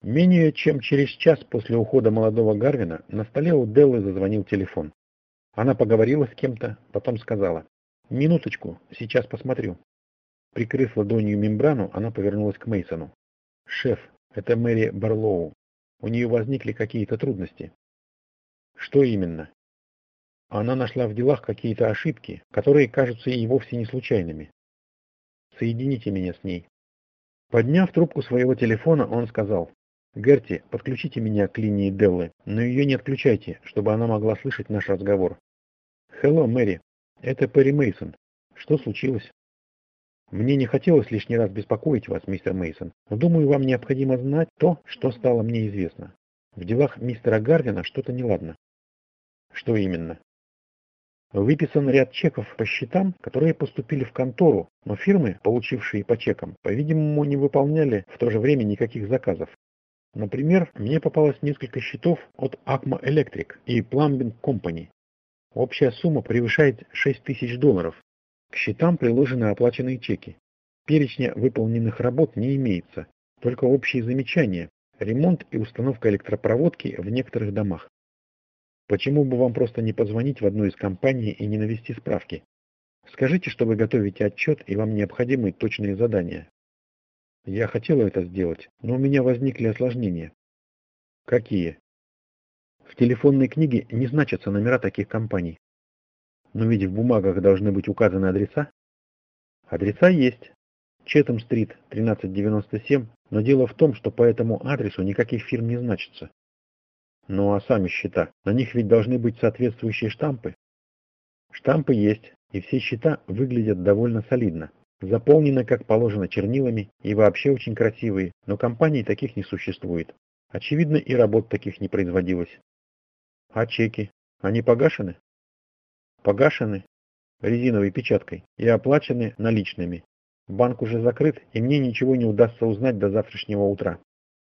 Менее чем через час после ухода молодого Гарвина на столе у Деллы зазвонил телефон. Она поговорила с кем-то, потом сказала: «Минуточку, сейчас посмотрю». Прикрыв ладонью мембрану, она повернулась к Мейсону. «Шеф, это Мэри Барлоу. У нее возникли какие-то трудности». «Что именно?» Она нашла в делах какие-то ошибки, которые кажутся ей вовсе не случайными. Соедините меня с ней. Подняв трубку своего телефона, он сказал: «Герти, подключите меня к линии Деллы, но ее не отключайте, чтобы она могла слышать наш разговор». «Hello, Мэри. Это Перри Мейсон. Что случилось?» «Мне не хотелось лишний раз беспокоить вас, мистер Мейсон, но думаю, вам необходимо знать то, что стало мне известно. В делах мистера Гарвина что-то неладно». «Что именно?» Выписан ряд чеков по счетам, которые поступили в контору, но фирмы, получившие по чекам, по-видимому, не выполняли в то же время никаких заказов. Например, мне попалось несколько счетов от Acma Electric и Plumbing Company. Общая сумма превышает $6000. К счетам приложены оплаченные чеки. Перечня выполненных работ не имеется, только общие замечания, ремонт и установка электропроводки в некоторых домах. Почему бы вам просто не позвонить в одну из компаний и не навести справки? Скажите, что вы готовите отчет и вам необходимы точные задания. Я хотела это сделать, но у меня возникли осложнения. Какие? В телефонной книге не значатся номера таких компаний. Но ведь в бумагах должны быть указаны адреса. Адреса есть. Четхэм-стрит, 1397, но дело в том, что по этому адресу никаких фирм не значится. Ну а сами счета, на них ведь должны быть соответствующие штампы. Штампы есть, и все счета выглядят довольно солидно. Заполнены, как положено, чернилами и вообще очень красивые, но компаний таких не существует. Очевидно, и работ таких не производилось. А чеки? Они погашены? Погашены резиновой печаткой и оплачены наличными. Банк уже закрыт, и мне ничего не удастся узнать до завтрашнего утра.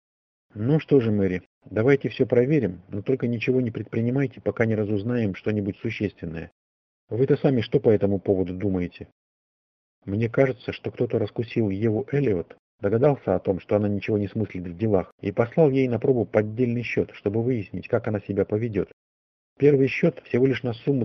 Ну что же, Мэри, давайте все проверим, но только ничего не предпринимайте, пока не разузнаем что-нибудь существенное. Вы-то сами что по этому поводу думаете? Мне кажется, что кто-то раскусил Еву Эллиот, догадался о том, что она ничего не смыслит в делах, и послал ей на пробу поддельный счет, чтобы выяснить, как она себя поведет. Первый счет всего лишь на сумму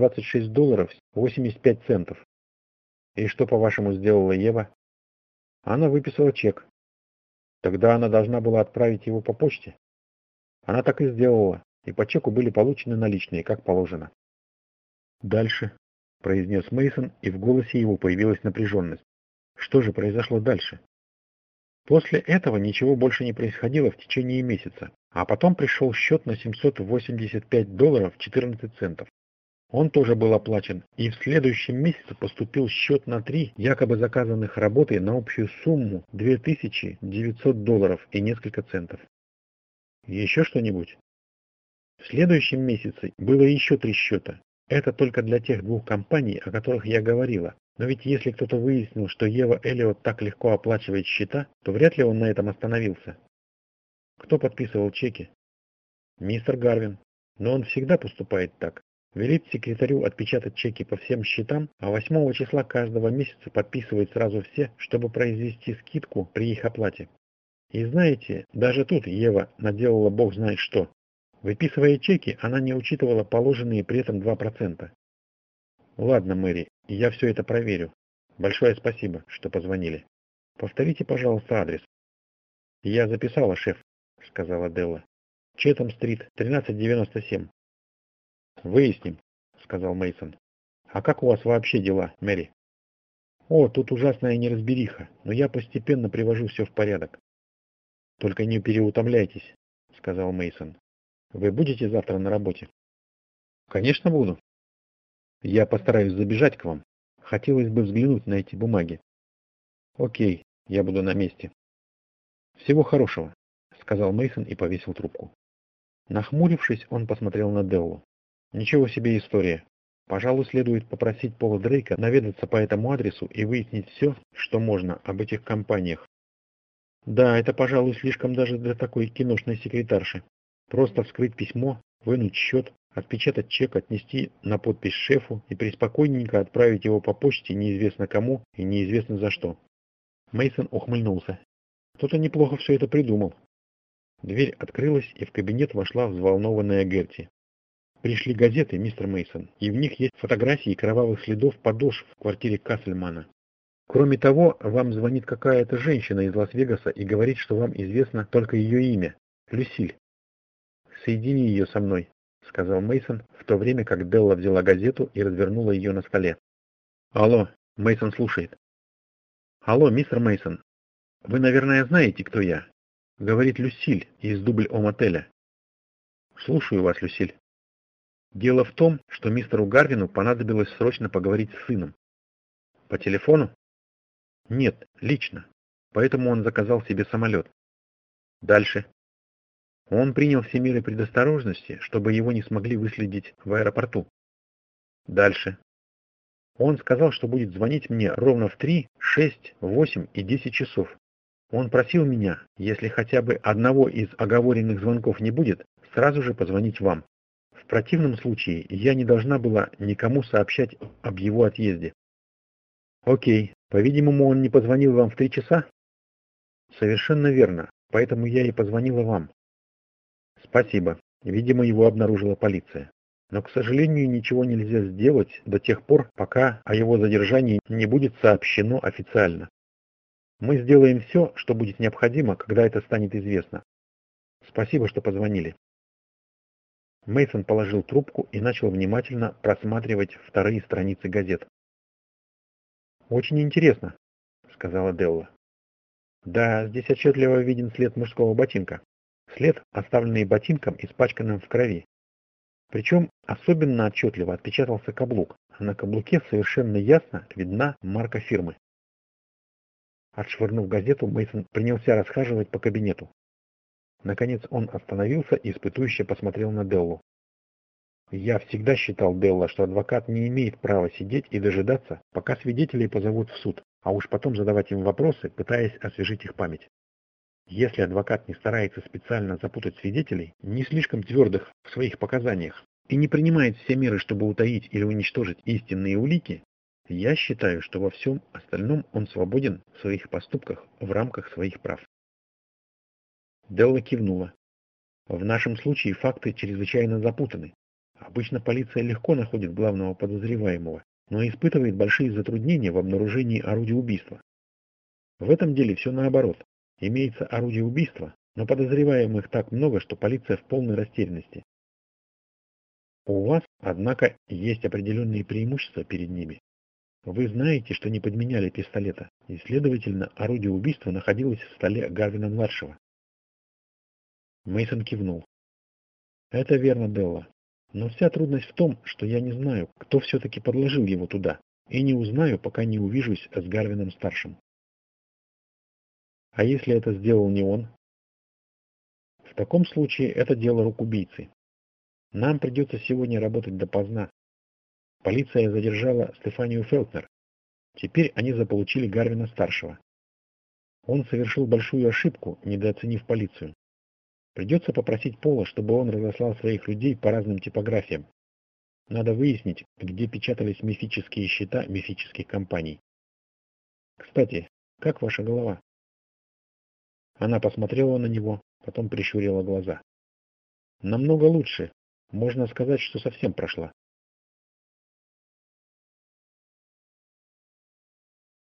$326.85. И что, по-вашему, сделала Ева? Она выписала чек. Тогда она должна была отправить его по почте. Она так и сделала, и по чеку были получены наличные, как положено. Дальше, произнес Мейсон, и в голосе его появилась напряженность. Что же произошло дальше? После этого ничего больше не происходило в течение месяца, а потом пришел счет на $785.14. Он тоже был оплачен, и в следующем месяце поступил счет на 3 якобы заказанных работы на общую сумму $2900 и несколько центов. Еще что-нибудь? В следующем месяце было еще 3 счета. Это только для тех двух компаний, о которых я говорила. Но ведь если кто-то выяснил, что Ева Эллиот так легко оплачивает счета, то вряд ли он на этом остановился. Кто подписывал чеки? Мистер Гарвин. Но он всегда поступает так. Велит секретарю отпечатать чеки по всем счетам, а 8 числа каждого месяца подписывает сразу все, чтобы произвести скидку при их оплате. И знаете, даже тут Ева наделала бог знает что. Выписывая чеки, она не учитывала положенные при этом 2%. Ладно, Мэри, я все это проверю. Большое спасибо, что позвонили. Повторите, пожалуйста, адрес. Я записала, шеф, сказала Делла. Четхэм-стрит, 1397. Выясним, сказал Мейсон. А как у вас вообще дела, Мэри? О, тут ужасная неразбериха, но я постепенно привожу все в порядок. Только не переутомляйтесь, сказал Мейсон. Вы будете завтра на работе? Конечно, буду. Я постараюсь забежать к вам. Хотелось бы взглянуть на эти бумаги. Окей, я буду на месте. Всего хорошего, сказал Мейсон и повесил трубку. Нахмурившись, он посмотрел на Деллу. Ничего себе история. Пожалуй, следует попросить Пола Дрейка наведаться по этому адресу и выяснить все, что можно об этих компаниях. Да, это, пожалуй, слишком даже для такой киношной секретарши. Просто вскрыть письмо, вынуть счет, отпечатать чек, отнести на подпись шефу и преспокойненько отправить его по почте неизвестно кому и неизвестно за что. Мейсон ухмыльнулся. Кто-то неплохо все это придумал. Дверь открылась, и в кабинет вошла взволнованная Герти. «Пришли газеты, мистер Мейсон, и в них есть фотографии кровавых следов подошв в квартире Кассельмана. Кроме того, вам звонит какая-то женщина из Лас-Вегаса и говорит, что вам известно только ее имя – Люсиль. Соедини ее со мной», – сказал Мейсон, в то время как Делла взяла газету и развернула ее на столе. «Алло», – Мейсон слушает. «Алло, мистер Мейсон, вы, наверное, знаете, кто я?» – говорит Люсиль из дубль-О-мотеля. «Слушаю вас, Люсиль». «Дело в том, что мистеру Гарвину понадобилось срочно поговорить с сыном». «По телефону?» «Нет, лично. Поэтому он заказал себе самолет». «Дальше». «Он принял все меры предосторожности, чтобы его не смогли выследить в аэропорту». «Дальше». «Он сказал, что будет звонить мне ровно в 3, 6, 8 и 10 часов. Он просил меня, если хотя бы одного из оговоренных звонков не будет, сразу же позвонить вам. В противном случае я не должна была никому сообщать об его отъезде». «Окей. По-видимому, он не позвонил вам в 3 часа?» «Совершенно верно. Поэтому я и позвонила вам». «Спасибо. Видимо, его обнаружила полиция. Но, к сожалению, ничего нельзя сделать до тех пор, пока о его задержании не будет сообщено официально. Мы сделаем все, что будет необходимо, когда это станет известно. Спасибо, что позвонили». Мейсон положил трубку и начал внимательно просматривать вторые страницы газет. «Очень интересно», — сказала Делла. «Да, здесь отчетливо виден след мужского ботинка. След, оставленный ботинком, испачканным в крови. Причем особенно отчетливо отпечатался каблук, а на каблуке совершенно ясно видна марка фирмы». Отшвырнув газету, Мейсон принялся расхаживать по кабинету. Наконец он остановился и испытующе посмотрел на Деллу. «Я всегда считал, Делла, что адвокат не имеет права сидеть и дожидаться, пока свидетелей позовут в суд, а уж потом задавать им вопросы, пытаясь освежить их память. Если адвокат не старается специально запутать свидетелей, не слишком твердых в своих показаниях, и не принимает все меры, чтобы утаить или уничтожить истинные улики, я считаю, что во всем остальном он свободен в своих поступках в рамках своих прав». Делла кивнула. «В нашем случае факты чрезвычайно запутаны. Обычно полиция легко находит главного подозреваемого, но испытывает большие затруднения в обнаружении орудия убийства. В этом деле все наоборот. Имеется орудие убийства, но подозреваемых так много, что полиция в полной растерянности. У вас, однако, есть определенные преимущества перед ними. Вы знаете, что не подменяли пистолета, и, следовательно, орудие убийства находилось в столе Гарвина-младшего». Мейсон кивнул. «Это верно, Делла. Но вся трудность в том, что я не знаю, кто все-таки подложил его туда, и не узнаю, пока не увижусь с Гарвином-старшим». «А если это сделал не он?» «В таком случае это дело рук убийцы. Нам придется сегодня работать допоздна. Полиция задержала Стефанию Фелтнер. Теперь они заполучили Гарвина-старшего. Он совершил большую ошибку, недооценив полицию. Придется попросить Пола, чтобы он разослал своих людей по разным типографиям. Надо выяснить, где печатались мифические счета мифических компаний. Кстати, как ваша голова?» Она посмотрела на него, потом прищурила глаза. «Намного лучше. Можно сказать, что совсем прошла.